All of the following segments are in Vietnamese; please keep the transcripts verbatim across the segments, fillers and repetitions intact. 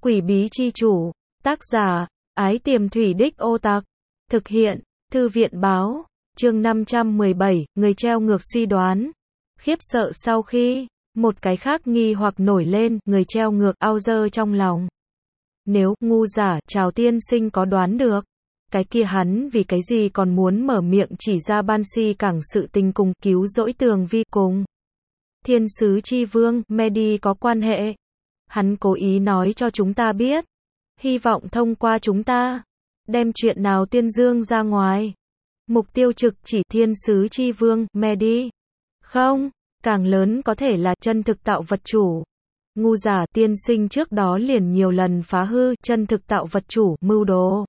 Quỷ bí chi chủ. Tác giả, Ái Tiềm Thủy Đích Ô Tặc. Thực hiện, Thư viện báo. Chương năm trăm mười bảy, người treo ngược suy đoán. Khiếp sợ sau khi, một cái khác nghi hoặc nổi lên, người treo ngược ao dơ trong lòng. Nếu, ngu giả, Trào tiên sinh có đoán được, cái kia hắn vì cái gì còn muốn mở miệng chỉ ra Banshee cảng sự tình cùng cứu rỗi Tường Vi cùng Thiên sứ chi vương, Medi có quan hệ. Hắn cố ý nói cho chúng ta biết. Hy vọng thông qua chúng ta, đem chuyện nào tiên dương ra ngoài. Mục tiêu trực chỉ thiên sứ chi vương, Medi. Không, càng lớn có thể là chân thực tạo vật chủ. Ngu giả tiên sinh trước đó liền nhiều lần phá hư chân thực tạo vật chủ, mưu đồ.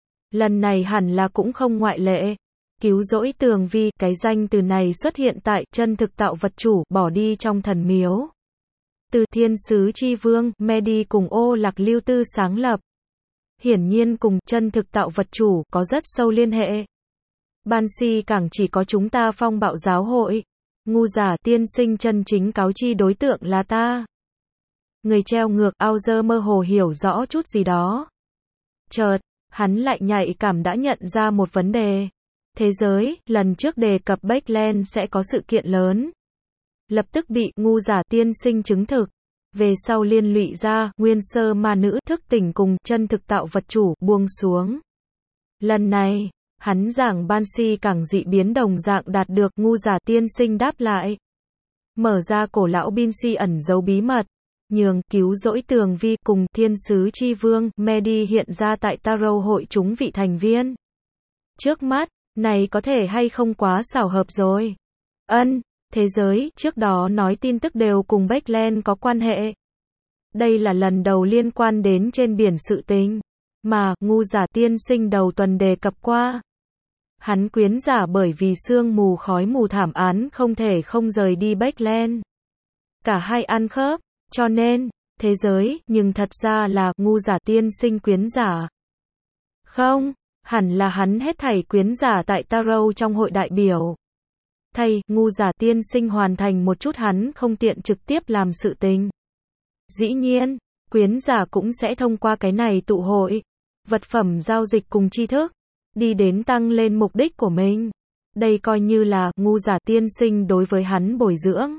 Lần này hẳn là cũng không ngoại lệ. Cứu rỗi Tường Vi, cái danh từ này xuất hiện tại chân thực tạo vật chủ, bỏ đi trong thần miếu. Từ thiên sứ chi vương, Medi cùng Ô Lạc Lưu Tư sáng lập. Hiển nhiên cùng chân thực tạo vật chủ có rất sâu liên hệ. Banshee cảng chỉ có chúng ta phong bạo giáo hội. Ngu giả tiên sinh chân chính cáo chi đối tượng là ta. Người treo ngược ao dơ mơ hồ hiểu rõ chút gì đó. Chợt, hắn lại nhạy cảm đã nhận ra một vấn đề. Thế giới, lần trước đề cập Backland sẽ có sự kiện lớn. Lập tức bị ngu giả tiên sinh chứng thực. Về sau liên lụy ra, nguyên sơ ma nữ thức tỉnh cùng chân thực tạo vật chủ buông xuống. Lần này, hắn giảng Banshee cảng dị biến đồng dạng đạt được ngu giả tiên sinh đáp lại. Mở ra cổ lão Banshee ẩn giấu bí mật. Nhường cứu rỗi Tường Vi cùng thiên sứ chi vương, Medi hiện ra tại Tarot hội chúng vị thành viên. Trước mắt, này có thể hay không quá xảo hợp rồi. Ân, thế giới, trước đó nói tin tức đều cùng Backland có quan hệ. Đây là lần đầu liên quan đến trên biển sự tình, mà, ngu giả tiên sinh đầu tuần đề cập qua. Hắn quyến giả bởi vì sương mù khói mù thảm án không thể không rời đi Backland. Cả hai ăn khớp, cho nên, thế giới, nhưng thật ra là, ngu giả tiên sinh quyến giả. Không, hẳn là hắn hết thảy quyến giả tại Tarot trong hội đại biểu. Thay, ngu giả tiên sinh hoàn thành một chút hắn không tiện trực tiếp làm sự tình. Dĩ nhiên, quyến giả cũng sẽ thông qua cái này tụ hội, vật phẩm giao dịch cùng tri thức, đi đến tăng lên mục đích của mình. Đây coi như là, ngu giả tiên sinh đối với hắn bồi dưỡng.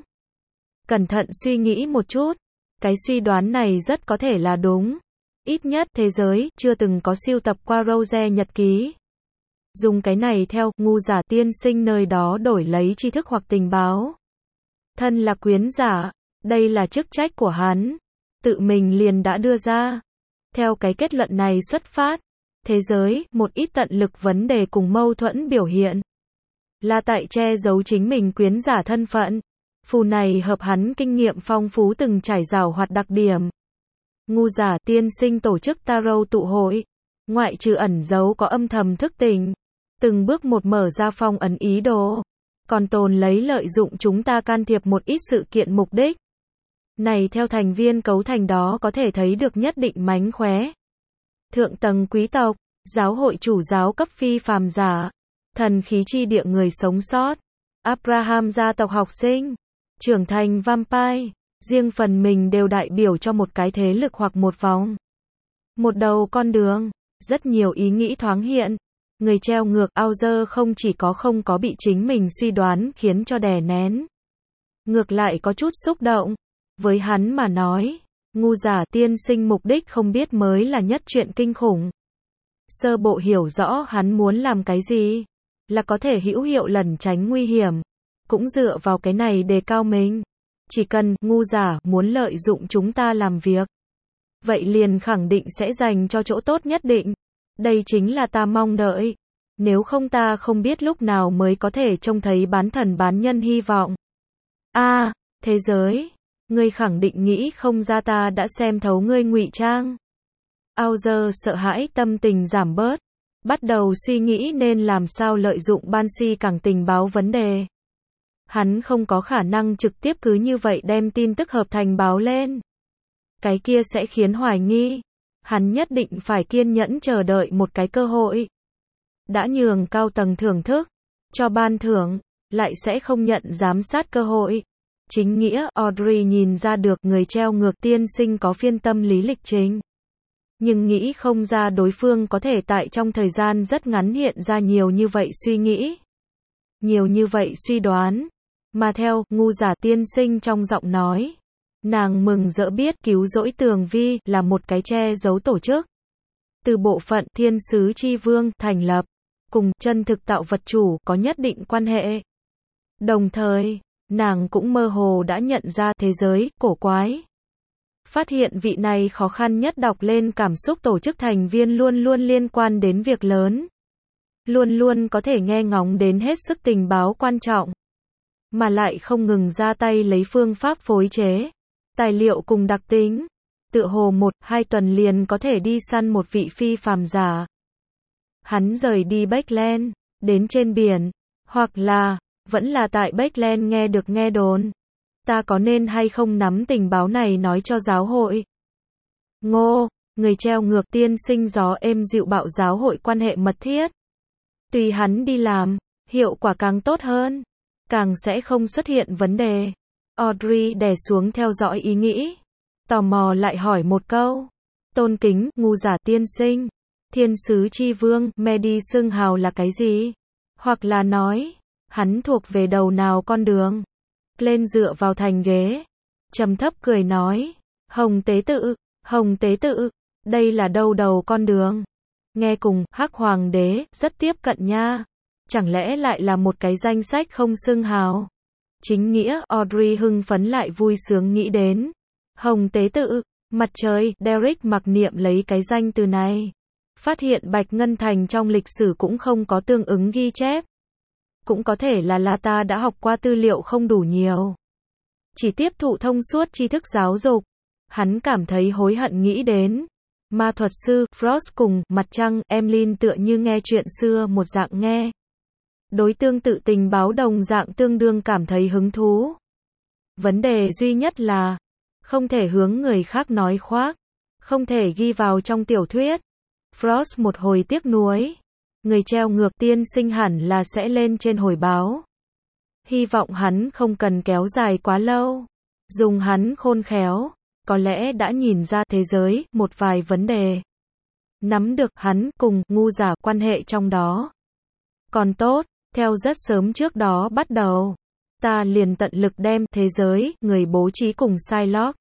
Cẩn thận suy nghĩ một chút, cái suy đoán này rất có thể là đúng. Ít nhất, thế giới, chưa từng có siêu tập qua Rose nhật ký. Dùng cái này theo, ngu giả tiên sinh nơi đó đổi lấy tri thức hoặc tình báo. Thân là quyến giả, đây là chức trách của hắn. Tự mình liền đã đưa ra. Theo cái kết luận này xuất phát, thế giới, một ít tận lực vấn đề cùng mâu thuẫn biểu hiện. Là tại che giấu chính mình quyến giả thân phận. Phù này hợp hắn kinh nghiệm phong phú từng trải rào hoạt đặc điểm. Ngu giả tiên sinh tổ chức Tarot tụ hội. Ngoại trừ ẩn giấu có âm thầm thức tỉnh. Từng bước một mở ra phong ấn ý đồ. Còn tồn lấy lợi dụng chúng ta can thiệp một ít sự kiện mục đích. Này theo thành viên cấu thành đó có thể thấy được nhất định mánh khóe. Thượng tầng quý tộc, giáo hội chủ giáo cấp phi phàm giả, thần khí chi địa người sống sót, Abraham gia tộc học sinh, trưởng thành vampire, riêng phần mình đều đại biểu cho một cái thế lực hoặc một vòng. Một đầu con đường, rất nhiều ý nghĩ thoáng hiện. Người treo ngược ao dơ không chỉ có không có bị chính mình suy đoán khiến cho đè nén. Ngược lại có chút xúc động. Với hắn mà nói, ngu giả tiên sinh mục đích không biết mới là nhất chuyện kinh khủng. Sơ bộ hiểu rõ hắn muốn làm cái gì, là có thể hữu hiệu lẩn tránh nguy hiểm. Cũng dựa vào cái này đề cao mình. Chỉ cần, ngu giả, muốn lợi dụng chúng ta làm việc. Vậy liền khẳng định sẽ dành cho chỗ tốt nhất định. Đây chính là ta mong đợi. Nếu không ta không biết lúc nào mới có thể trông thấy bán thần bán nhân hy vọng. A, à, thế giới, ngươi khẳng định nghĩ không ra ta đã xem thấu ngươi ngụy trang. Auger sợ hãi tâm tình giảm bớt, bắt đầu suy nghĩ nên làm sao lợi dụng Banshee cảng tình báo vấn đề. Hắn không có khả năng trực tiếp cứ như vậy đem tin tức hợp thành báo lên. Cái kia sẽ khiến hoài nghi. Hắn nhất định phải kiên nhẫn chờ đợi một cái cơ hội. Đã nhường cao tầng thưởng thức, cho ban thưởng, lại sẽ không nhận giám sát cơ hội. Chính nghĩa, Audrey nhìn ra được người treo ngược tiên sinh có phiên tâm lý lịch trình. Nhưng nghĩ không ra đối phương có thể tại trong thời gian rất ngắn hiện ra nhiều như vậy suy nghĩ. Nhiều như vậy suy đoán. Mà theo ngu giả tiên sinh trong giọng nói, nàng mừng rỡ biết cứu rỗi Tường Vi là một cái che giấu tổ chức. Từ bộ phận Thiên Sứ Chi Vương thành lập, cùng chân thực tạo vật chủ có nhất định quan hệ. Đồng thời, nàng cũng mơ hồ đã nhận ra thế giới cổ quái. Phát hiện vị này khó khăn nhất đọc lên cảm xúc tổ chức thành viên luôn luôn liên quan đến việc lớn. Luôn luôn có thể nghe ngóng đến hết sức tình báo quan trọng. Mà lại không ngừng ra tay lấy phương pháp phối chế, tài liệu cùng đặc tính. Tựa hồ một, hai tuần liền có thể đi săn một vị phi phàm giả. Hắn rời đi Backland, đến trên biển, hoặc là, vẫn là tại Backland nghe được nghe đồn. Ta có nên hay không nắm tình báo này nói cho giáo hội? Ngô, người treo ngược tiên sinh gió êm dịu bạo giáo hội quan hệ mật thiết. Tùy hắn đi làm, hiệu quả càng tốt hơn, càng sẽ không xuất hiện vấn đề. Audrey đè xuống theo dõi ý nghĩ. Tò mò lại hỏi một câu. Tôn kính, ngu giả tiên sinh. Thiên sứ chi vương, Medi xưng hào là cái gì? Hoặc là nói, hắn thuộc về đầu nào con đường? Lên dựa vào thành ghế. Trầm thấp cười nói. Hồng tế tự, hồng tế tự, đây là đâu đầu con đường? Nghe cùng, hắc hoàng đế, rất tiếp cận nha. Chẳng lẽ lại là một cái danh sách không xưng hào? Chính nghĩa, Audrey hưng phấn lại vui sướng nghĩ đến. Hồng tế tự, mặt trời, Derek mặc niệm lấy cái danh từ này. Phát hiện Bạch Ngân Thành trong lịch sử cũng không có tương ứng ghi chép. Cũng có thể là là ta đã học qua tư liệu không đủ nhiều. Chỉ tiếp thụ thông suốt tri thức giáo dục. Hắn cảm thấy hối hận nghĩ đến. Ma thuật sư, Frost cùng, mặt trăng, Emlyn tựa như nghe chuyện xưa một dạng nghe. Đối tương tự tình báo đồng dạng tương đương cảm thấy hứng thú. Vấn đề duy nhất là, không thể hướng người khác nói khoác, không thể ghi vào trong tiểu thuyết. Frost một hồi tiếc nuối. Người treo ngược tiên sinh hẳn là sẽ lên trên hồi báo. Hy vọng hắn không cần kéo dài quá lâu. Dùng hắn khôn khéo, có lẽ đã nhìn ra thế giới, một vài vấn đề. Nắm được hắn cùng ngu giả quan hệ trong đó. Còn tốt, theo rất sớm trước đó bắt đầu. Ta liền tận lực đem thế giới, người bố trí cùng Psylocke,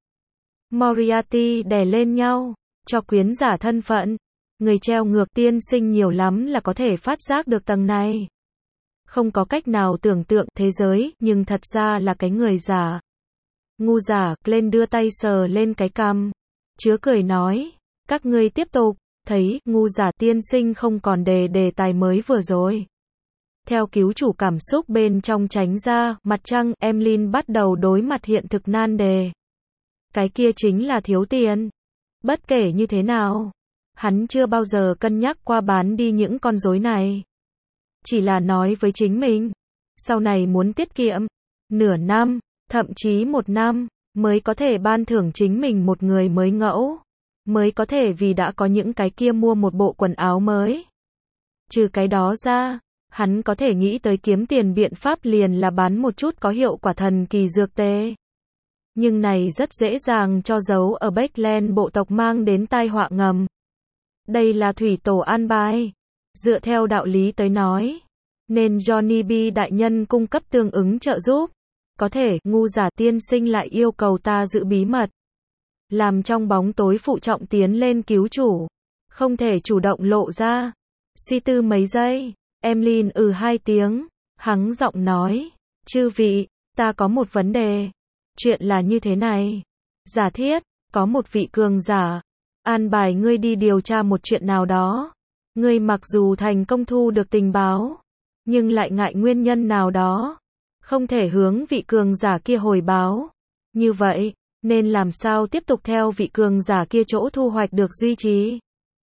Moriarty đè lên nhau, cho quyến giả thân phận. Người treo ngược tiên sinh nhiều lắm là có thể phát giác được tầng này. Không có cách nào tưởng tượng thế giới, nhưng thật ra là cái người giả. Ngu giả, lên đưa tay sờ lên cái cằm. Chứa cười nói, các ngươi tiếp tục, thấy, ngu giả tiên sinh không còn đề đề tài mới vừa rồi. Theo cứu chủ cảm xúc bên trong tránh ra, mặt trăng, Emlyn bắt đầu đối mặt hiện thực nan đề. Cái kia chính là thiếu tiền. Bất kể như thế nào, hắn chưa bao giờ cân nhắc qua bán đi những con rối này. Chỉ là nói với chính mình, sau này muốn tiết kiệm, nửa năm, thậm chí một năm, mới có thể ban thưởng chính mình một người mới ngẫu. Mới có thể vì đã có những cái kia mua một bộ quần áo mới. Trừ cái đó ra, hắn có thể nghĩ tới kiếm tiền biện pháp liền là bán một chút có hiệu quả thần kỳ dược tê. Nhưng này rất dễ dàng cho giấu ở Backland bộ tộc mang đến tai họa ngầm. Đây là thủy tổ an bài. Dựa theo đạo lý tới nói, nên Johnny B đại nhân cung cấp tương ứng trợ giúp. Có thể, ngu giả tiên sinh lại yêu cầu ta giữ bí mật. Làm trong bóng tối phụ trọng tiến lên cứu chủ. Không thể chủ động lộ ra. Suy tư mấy giây, Emlyn ừ hai tiếng, hắng giọng nói, chư vị, ta có một vấn đề. Chuyện là như thế này. Giả thiết, có một vị cường giả, an bài ngươi đi điều tra một chuyện nào đó. Ngươi mặc dù thành công thu được tình báo, nhưng lại ngại nguyên nhân nào đó. Không thể hướng vị cường giả kia hồi báo. Như vậy, nên làm sao tiếp tục theo vị cường giả kia chỗ thu hoạch được duy trì?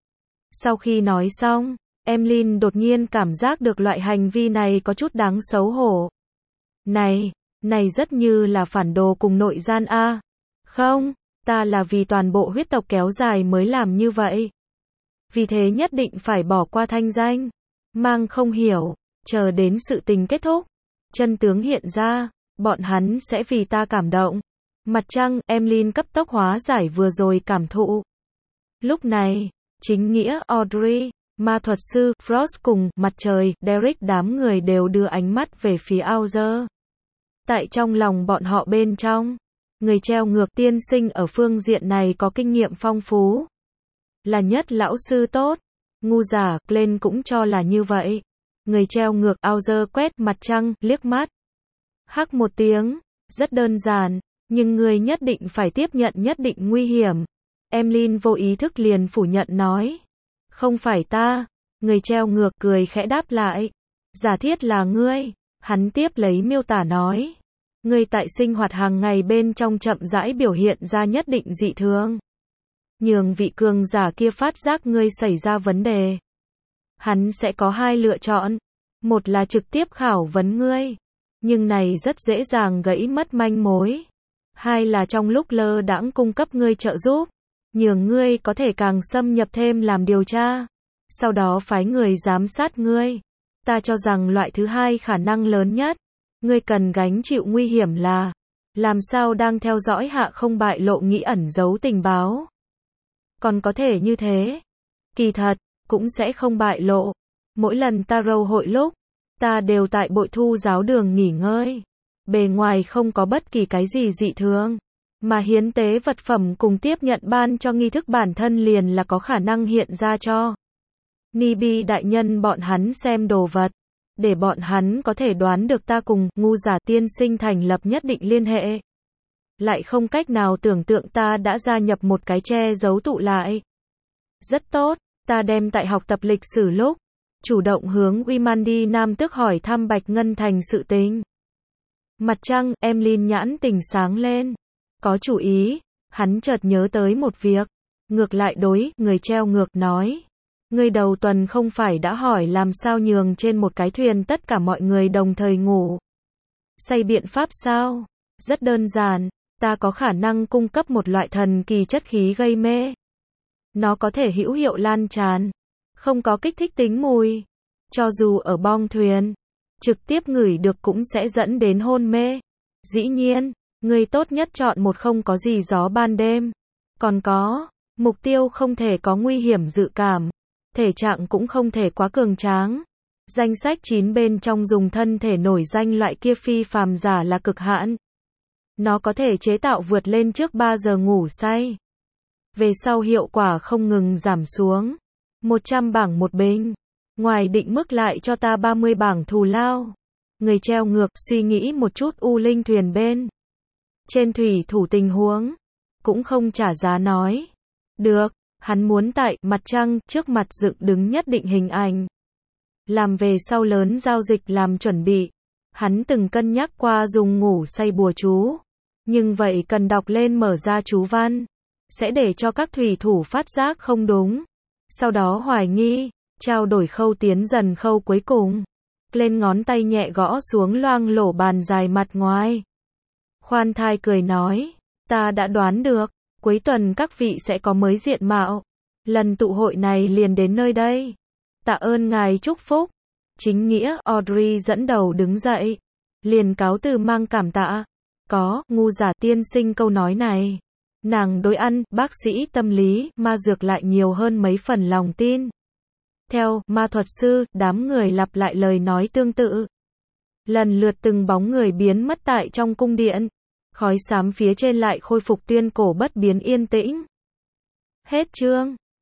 Sau khi nói xong, Emlyn đột nhiên cảm giác được loại hành vi này có chút đáng xấu hổ. Này, này rất như là phản đồ cùng nội gian a. Không, ta là vì toàn bộ huyết tộc kéo dài mới làm như vậy. Vì thế nhất định phải bỏ qua thanh danh. Mang không hiểu, chờ đến sự tình kết thúc. Chân tướng hiện ra, bọn hắn sẽ vì ta cảm động. Mặt trăng, Emlyn cấp tốc hóa giải vừa rồi cảm thụ. Lúc này, chính nghĩa Audrey, ma thuật sư Frost cùng mặt trời Derek đám người đều đưa ánh mắt về phía Auger. Tại trong lòng bọn họ bên trong, người treo ngược tiên sinh ở phương diện này có kinh nghiệm phong phú. Là nhất lão sư tốt. Ngu giả Glenn cũng cho là như vậy. Người treo ngược Auger quét mặt trăng, liếc mắt. Hắc một tiếng. Rất đơn giản. Nhưng người nhất định phải tiếp nhận nhất định nguy hiểm. Emlyn vô ý thức liền phủ nhận nói. Không phải ta. Người treo ngược cười khẽ đáp lại. Giả thiết là ngươi. Hắn tiếp lấy miêu tả nói. Ngươi tại sinh hoạt hàng ngày bên trong chậm rãi biểu hiện ra nhất định dị thường. Nhường vị cường giả kia phát giác ngươi xảy ra vấn đề. Hắn sẽ có hai lựa chọn. Một là trực tiếp khảo vấn ngươi. Nhưng này rất dễ dàng gãy mất manh mối. Hai là trong lúc lơ đãng cung cấp ngươi trợ giúp. Nhường ngươi có thể càng xâm nhập thêm làm điều tra. Sau đó phái người giám sát ngươi. Ta cho rằng loại thứ hai khả năng lớn nhất. Ngươi cần gánh chịu nguy hiểm là làm sao đang theo dõi hạ không bại lộ nghĩ ẩn giấu tình báo. Còn có thể như thế. Kỳ thật, cũng sẽ không bại lộ. Mỗi lần ta râu hội lúc, ta đều tại bội thu giáo đường nghỉ ngơi. Bề ngoài không có bất kỳ cái gì dị thường. Mà hiến tế vật phẩm cùng tiếp nhận ban cho nghi thức bản thân liền là có khả năng hiện ra cho Nibi đại nhân bọn hắn xem đồ vật. Để bọn hắn có thể đoán được ta cùng ngu giả tiên sinh thành lập nhất định liên hệ. Lại không cách nào tưởng tượng ta đã gia nhập một cái che giấu tụ lại. Rất tốt, ta đem tại học tập lịch sử lúc, chủ động hướng Wimandi Nam Tước hỏi thăm Bạch Ngân Thành sự tình. Mặt trăng, Emlyn nhãn tình sáng lên. Có chủ ý, hắn chợt nhớ tới một việc. Ngược lại đối, người treo ngược nói. Ngươi đầu tuần không phải đã hỏi làm sao nhường trên một cái thuyền tất cả mọi người đồng thời ngủ. Say biện pháp sao? Rất đơn giản, ta có khả năng cung cấp một loại thần kỳ chất khí gây mê. Nó có thể hữu hiệu lan tràn, không có kích thích tính mùi. Cho dù ở bong thuyền, trực tiếp ngửi được cũng sẽ dẫn đến hôn mê. Dĩ nhiên, ngươi tốt nhất chọn một không có gì gió ban đêm. Còn có, mục tiêu không thể có nguy hiểm dự cảm. Thể trạng cũng không thể quá cường tráng. Danh sách chín bên trong dùng thân thể nổi danh loại kia phi phàm giả là cực hạn. Nó có thể chế tạo vượt lên trước ba giờ ngủ say. Về sau hiệu quả không ngừng giảm xuống. một trăm bảng một bình. Ngoài định mức lại cho ta ba mươi bảng thù lao. Người treo ngược suy nghĩ một chút u linh thuyền bên. Trên thủy thủ tình huống. Cũng không trả giá nói. Được. Hắn muốn tại mặt trăng trước mặt dựng đứng nhất định hình ảnh. Làm về sau lớn giao dịch làm chuẩn bị. Hắn từng cân nhắc qua dùng ngủ say bùa chú. Nhưng vậy cần đọc lên mở ra chú văn. Sẽ để cho các thủy thủ phát giác không đúng. Sau đó hoài nghi. Trao đổi khâu tiến dần khâu cuối cùng. Lên ngón tay nhẹ gõ xuống loang lổ bàn dài mặt ngoài. Khoan thai cười nói. Ta đã đoán được. Cuối tuần các vị sẽ có mới diện mạo. Lần tụ hội này liền đến nơi đây. Tạ ơn ngài chúc phúc. Chính nghĩa Audrey dẫn đầu đứng dậy. Liền cáo từ mang cảm tạ. Có, ngu giả tiên sinh câu nói này. Nàng đối ăn, bác sĩ tâm lý, ma dược lại nhiều hơn mấy phần lòng tin. Theo, ma thuật sư, đám người lặp lại lời nói tương tự. Lần lượt từng bóng người biến mất tại trong cung điện. Khói xám phía trên lại khôi phục tuyên cổ bất biến yên tĩnh. Hết chương.